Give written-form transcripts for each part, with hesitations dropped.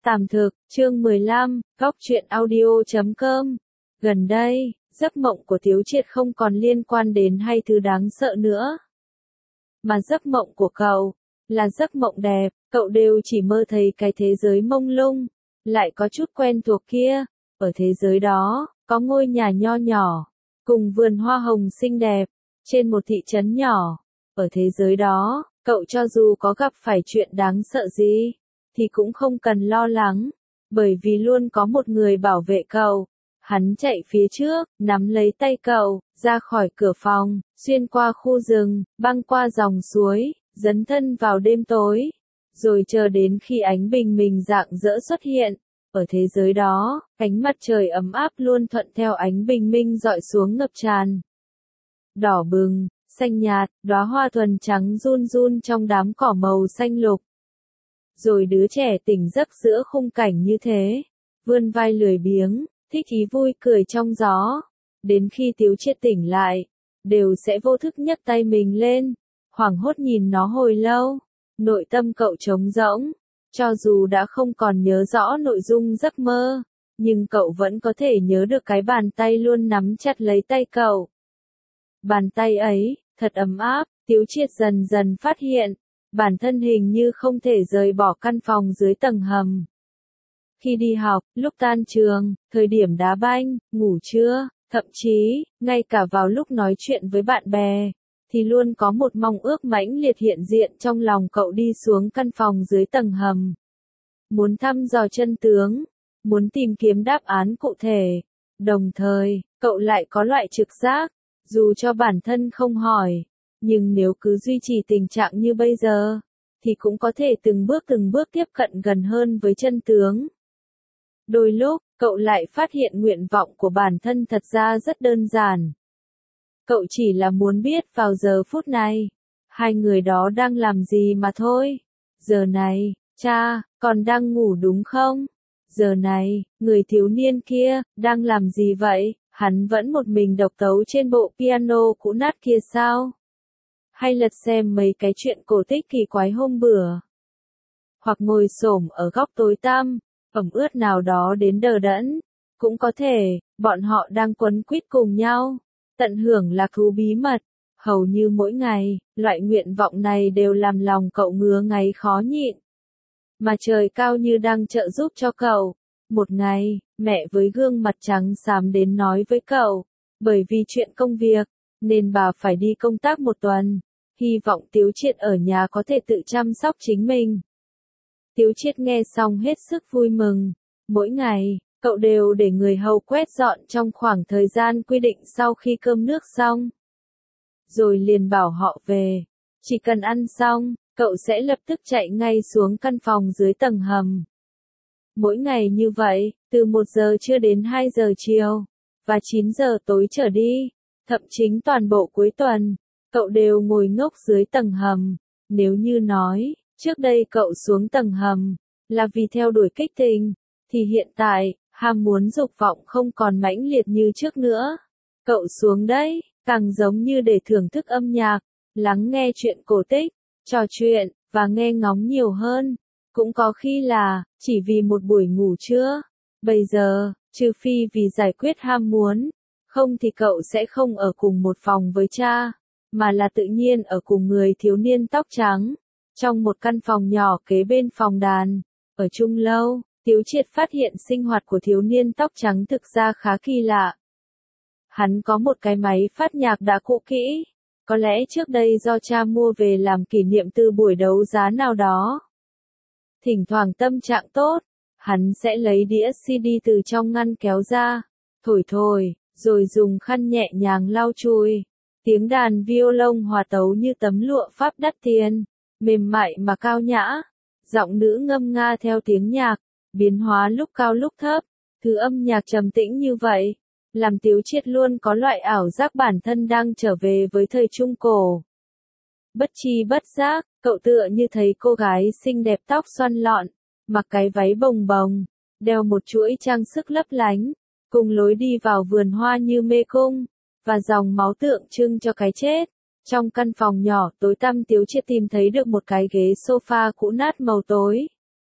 Tạm thực, chương 15, góc truyện audio.com. Gần đây, giấc mộng của Tiếu Triệt không còn liên quan đến hai thứ đáng sợ nữa. Mà giấc mộng của cậu, là giấc mộng đẹp, cậu đều chỉ mơ thấy cái thế giới mông lung, lại có chút quen thuộc kia. Ở thế giới đó, có ngôi nhà nho nhỏ, cùng vườn hoa hồng xinh đẹp, trên một thị trấn nhỏ. Ở thế giới đó, cậu cho dù có gặp phải chuyện đáng sợ gì, thì cũng không cần lo lắng, bởi vì luôn có một người bảo vệ cậu. Hắn chạy phía trước, nắm lấy tay cậu, ra khỏi cửa phòng, xuyên qua khu rừng, băng qua dòng suối, dấn thân vào đêm tối, rồi chờ đến khi ánh bình minh rạng rỡ xuất hiện. Ở thế giới đó, ánh mặt trời ấm áp luôn thuận theo ánh bình minh dọi xuống ngập tràn. Đỏ bừng, xanh nhạt, đóa hoa thuần trắng run run trong đám cỏ màu xanh lục. Rồi đứa trẻ tỉnh giấc giữa khung cảnh như thế, vươn vai lười biếng, thích ý vui cười trong gió. Đến khi Tiếu Triệt tỉnh lại, đều sẽ vô thức nhấc tay mình lên, hoảng hốt nhìn nó hồi lâu. Nội tâm cậu trống rỗng, cho dù đã không còn nhớ rõ nội dung giấc mơ, nhưng cậu vẫn có thể nhớ được cái bàn tay luôn nắm chặt lấy tay cậu. Bàn tay ấy, thật ấm áp. Tiếu Triệt dần dần phát hiện, bản thân hình như không thể rời bỏ căn phòng dưới tầng hầm. Khi đi học, lúc tan trường, thời điểm đá banh, ngủ trưa, thậm chí, ngay cả vào lúc nói chuyện với bạn bè, thì luôn có một mong ước mãnh liệt hiện diện trong lòng cậu đi xuống căn phòng dưới tầng hầm. Muốn thăm dò chân tướng, muốn tìm kiếm đáp án cụ thể. Đồng thời, cậu lại có loại trực giác, dù cho bản thân không hỏi, nhưng nếu cứ duy trì tình trạng như bây giờ, thì cũng có thể từng bước tiếp cận gần hơn với chân tướng. Đôi lúc, cậu lại phát hiện nguyện vọng của bản thân thật ra rất đơn giản. Cậu chỉ là muốn biết vào giờ phút này, hai người đó đang làm gì mà thôi. Giờ này, cha, còn đang ngủ đúng không? Giờ này, người thiếu niên kia, đang làm gì vậy? Hắn vẫn một mình độc tấu trên bộ piano cũ nát kia sao? Hay lật xem mấy cái chuyện cổ tích kỳ quái hôm bữa? Hoặc ngồi xổm ở góc tối tăm, ẩm ướt nào đó đến đờ đẫn. Cũng có thể, bọn họ đang quấn quýt cùng nhau, tận hưởng lạc thú bí mật. Hầu như mỗi ngày, loại nguyện vọng này đều làm lòng cậu ngứa ngáy khó nhịn. Mà trời cao như đang trợ giúp cho cậu. Một ngày, mẹ với gương mặt trắng xám đến nói với cậu, bởi vì chuyện công việc, nên bà phải đi công tác một tuần. Hy vọng Tiếu Triệt ở nhà có thể tự chăm sóc chính mình. Tiếu Triệt nghe xong hết sức vui mừng. Mỗi ngày, cậu đều để người hầu quét dọn trong khoảng thời gian quy định sau khi cơm nước xong. Rồi liền bảo họ về. Chỉ cần ăn xong, cậu sẽ lập tức chạy ngay xuống căn phòng dưới tầng hầm. Mỗi ngày như vậy, từ 1 giờ trưa đến 2 giờ chiều, và 9 giờ tối trở đi, thậm chí toàn bộ cuối tuần, cậu đều ngồi ngốc dưới tầng hầm. Nếu như nói, trước đây cậu xuống tầng hầm, là vì theo đuổi kích tình, thì hiện tại, ham muốn dục vọng không còn mãnh liệt như trước nữa. Cậu xuống đấy, càng giống như để thưởng thức âm nhạc, lắng nghe chuyện cổ tích, trò chuyện, và nghe ngóng nhiều hơn. Cũng có khi là, chỉ vì một buổi ngủ trưa. Bây giờ, trừ phi vì giải quyết ham muốn, không thì cậu sẽ không ở cùng một phòng với cha, mà là tự nhiên ở cùng người thiếu niên tóc trắng, trong một căn phòng nhỏ kế bên phòng đàn. Ở chung lâu, Tiếu Triệt phát hiện sinh hoạt của thiếu niên tóc trắng thực ra khá kỳ lạ. Hắn có một cái máy phát nhạc đã cũ kỹ, có lẽ trước đây do cha mua về làm kỷ niệm từ buổi đấu giá nào đó. Thỉnh thoảng tâm trạng tốt, hắn sẽ lấy đĩa CD từ trong ngăn kéo ra, thổi, rồi dùng khăn nhẹ nhàng lau chùi. Tiếng đàn violon hòa tấu như tấm lụa Pháp đắt tiền, mềm mại mà cao nhã. Giọng nữ ngâm nga theo tiếng nhạc, biến hóa lúc cao lúc thấp. Thứ âm nhạc trầm tĩnh như vậy, làm Tiếu Triệt luôn có loại ảo giác bản thân đang trở về với thời Trung Cổ. Bất tri bất giác, cậu tựa như thấy cô gái xinh đẹp tóc xoăn lọn, mặc cái váy bồng bồng, đeo một chuỗi trang sức lấp lánh, cùng lối đi vào vườn hoa như mê cung, và dòng máu tượng trưng cho cái chết. Trong căn phòng nhỏ tối tăm Tiếu Triệt tìm thấy được một cái ghế sofa cũ nát màu tối.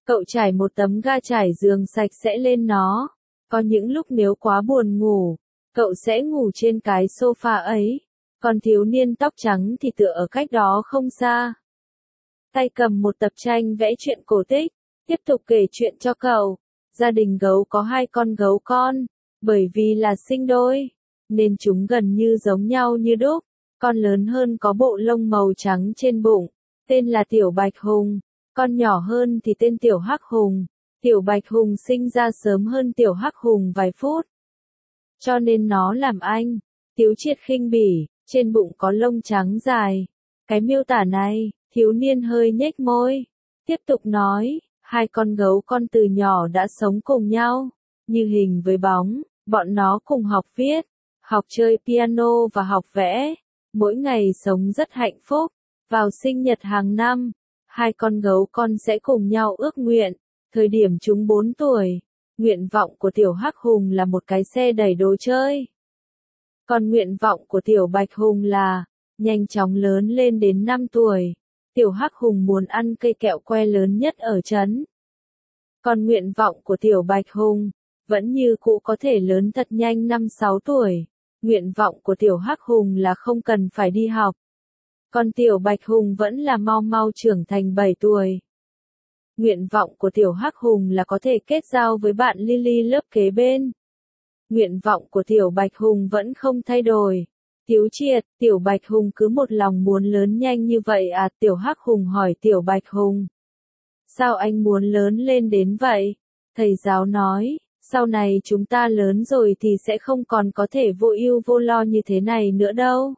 Cậu trải một tấm ga trải giường sạch sẽ lên nó. Có những lúc nếu quá buồn ngủ, cậu sẽ ngủ trên cái sofa ấy. Còn thiếu niên tóc trắng thì tựa ở cách đó không xa. Tay cầm một tập tranh vẽ truyện cổ tích, tiếp tục kể chuyện cho cậu. Gia đình gấu có 2 con gấu con, bởi vì là sinh đôi, nên chúng gần như giống nhau như đúc. Con lớn hơn có bộ lông màu trắng trên bụng, tên là Tiểu Bạch Hùng, con nhỏ hơn thì tên Tiểu Hắc Hùng. Tiểu Bạch Hùng sinh ra sớm hơn Tiểu Hắc Hùng vài phút, cho nên nó làm anh. Tiếu Triệt khinh bỉ, trên bụng có lông trắng dài. Cái miêu tả này, thiếu niên hơi nhếch môi, tiếp tục nói, 2 con gấu con từ nhỏ đã sống cùng nhau, như hình với bóng, bọn nó cùng học viết, học chơi piano và học vẽ, mỗi ngày sống rất hạnh phúc. Vào sinh nhật hàng năm, 2 con gấu con sẽ cùng nhau ước nguyện, thời điểm chúng 4 tuổi, nguyện vọng của Tiểu Hắc Hùng là một cái xe đẩy đồ chơi. Còn nguyện vọng của Tiểu Bạch Hùng là, nhanh chóng lớn lên đến 5 tuổi. Tiểu Hắc Hùng muốn ăn cây kẹo que lớn nhất ở trấn. Còn nguyện vọng của Tiểu Bạch Hùng, vẫn như cũ có thể lớn thật nhanh 5-6 tuổi. Nguyện vọng của Tiểu Hắc Hùng là không cần phải đi học. Còn Tiểu Bạch Hùng vẫn là mau mau trưởng thành 7 tuổi. Nguyện vọng của Tiểu Hắc Hùng là có thể kết giao với bạn Lily lớp kế bên. Nguyện vọng của Tiểu Bạch Hùng vẫn không thay đổi. Tiếu Triệt, Tiểu Bạch Hùng cứ một lòng muốn lớn nhanh như vậy à? Tiểu Hắc Hùng hỏi Tiểu Bạch Hùng. Sao anh muốn lớn lên đến vậy? Thầy giáo nói, sau này chúng ta lớn rồi thì sẽ không còn có thể vô ưu vô lo như thế này nữa đâu.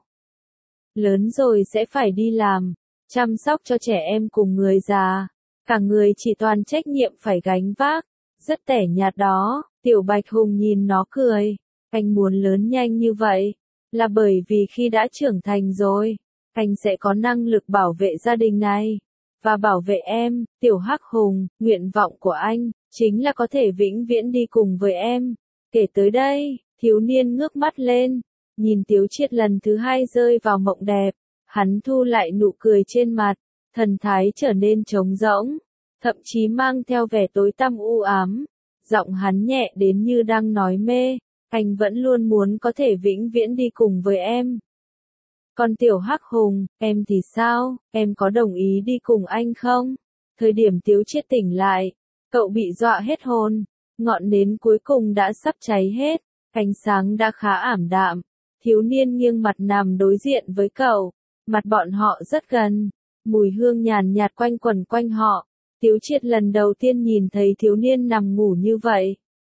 Lớn rồi sẽ phải đi làm, chăm sóc cho trẻ em cùng người già. Cả người chỉ toàn trách nhiệm phải gánh vác. Rất tẻ nhạt đó. Tiểu Bạch Hùng nhìn nó cười. Anh muốn lớn nhanh như vậy, là bởi vì khi đã trưởng thành rồi, anh sẽ có năng lực bảo vệ gia đình này, và bảo vệ em. Tiểu Hắc Hùng, nguyện vọng của anh, chính là có thể vĩnh viễn đi cùng với em. Kể tới đây, thiếu niên ngước mắt lên, nhìn Tiếu Triệt lần thứ 2 rơi vào mộng đẹp, hắn thu lại nụ cười trên mặt, thần thái trở nên trống rỗng, thậm chí mang theo vẻ tối tăm u ám. Giọng hắn nhẹ đến như đang nói mê, anh vẫn luôn muốn có thể vĩnh viễn đi cùng với em. Còn Tiểu Hắc Hùng, em thì sao, em có đồng ý đi cùng anh không? Thời điểm Tiếu Triệt tỉnh lại, cậu bị dọa hết hồn, ngọn nến cuối cùng đã sắp cháy hết, ánh sáng đã khá ảm đạm, thiếu niên nghiêng mặt nằm đối diện với cậu, mặt bọn họ rất gần, mùi hương nhàn nhạt quanh quẩn quanh họ. Tiếu Triệt lần đầu tiên nhìn thấy thiếu niên nằm ngủ như vậy.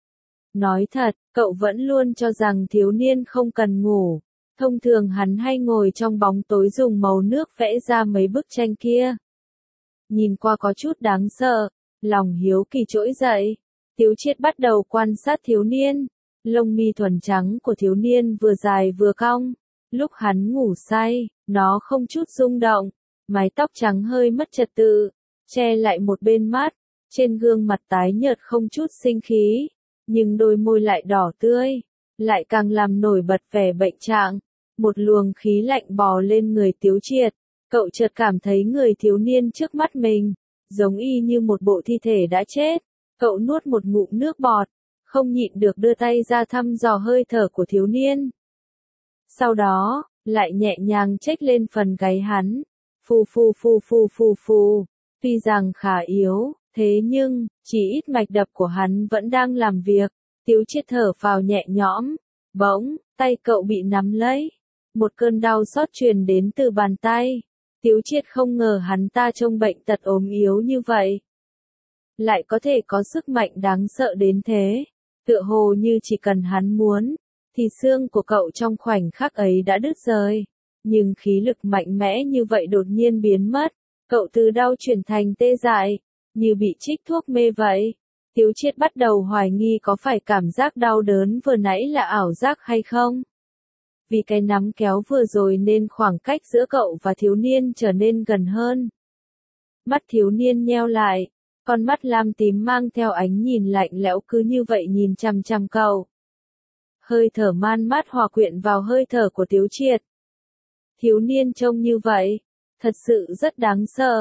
Nói thật, cậu vẫn luôn cho rằng thiếu niên không cần ngủ. Thông thường hắn hay ngồi trong bóng tối dùng màu nước vẽ ra mấy bức tranh kia. Nhìn qua có chút đáng sợ, lòng hiếu kỳ trỗi dậy. Tiếu Triệt bắt đầu quan sát thiếu niên. Lông mi thuần trắng của thiếu niên vừa dài vừa cong. Lúc hắn ngủ say, nó không chút rung động. Mái tóc trắng hơi mất trật tự, che lại một bên mắt, trên gương mặt tái nhợt không chút sinh khí, nhưng đôi môi lại đỏ tươi, lại càng làm nổi bật vẻ bệnh trạng. Một luồng khí lạnh bò lên người Tiếu Triệt, cậu chợt cảm thấy người thiếu niên trước mắt mình, giống y như một bộ thi thể đã chết. Cậu nuốt một ngụm nước bọt, không nhịn được đưa tay ra thăm dò hơi thở của thiếu niên. Sau đó, lại nhẹ nhàng chếch lên phần gáy hắn, phù phù phù phù phù phù. Tuy rằng khá yếu, thế nhưng, chỉ ít mạch đập của hắn vẫn đang làm việc. Tiếu Triệt thở phào nhẹ nhõm. Bỗng, tay cậu bị nắm lấy. Một cơn đau xót truyền đến từ bàn tay. Tiếu Triệt không ngờ hắn ta trông bệnh tật ốm yếu như vậy, lại có thể có sức mạnh đáng sợ đến thế. Tựa hồ như chỉ cần hắn muốn, thì xương của cậu trong khoảnh khắc ấy đã đứt rời. Nhưng khí lực mạnh mẽ như vậy đột nhiên biến mất. Cậu từ đau chuyển thành tê dại, như bị trích thuốc mê vậy. Tiếu Triệt bắt đầu hoài nghi có phải cảm giác đau đớn vừa nãy là ảo giác hay không. Vì cái nắm kéo vừa rồi nên khoảng cách giữa cậu và thiếu niên trở nên gần hơn. Mắt thiếu niên nheo lại, con mắt lam tím mang theo ánh nhìn lạnh lẽo cứ như vậy nhìn chằm chằm cậu. Hơi thở man mát hòa quyện vào hơi thở của Tiếu Triệt. Thiếu niên trông như vậy, thật sự rất đáng sợ.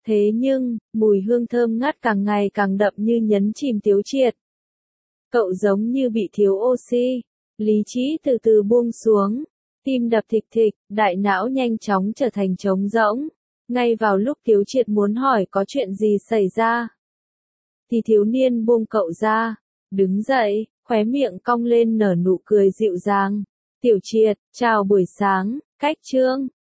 Thế nhưng, mùi hương thơm ngát càng ngày càng đậm như nhấn chìm Tiếu Triệt. Cậu giống như bị thiếu oxy, lý trí từ từ buông xuống, tim đập thịch thịch, đại não nhanh chóng trở thành trống rỗng. Ngay vào lúc Tiếu Triệt muốn hỏi có chuyện gì xảy ra, thì thiếu niên buông cậu ra, đứng dậy, khóe miệng cong lên nở nụ cười dịu dàng. Tiểu Triệt, chào buổi sáng, cách chương.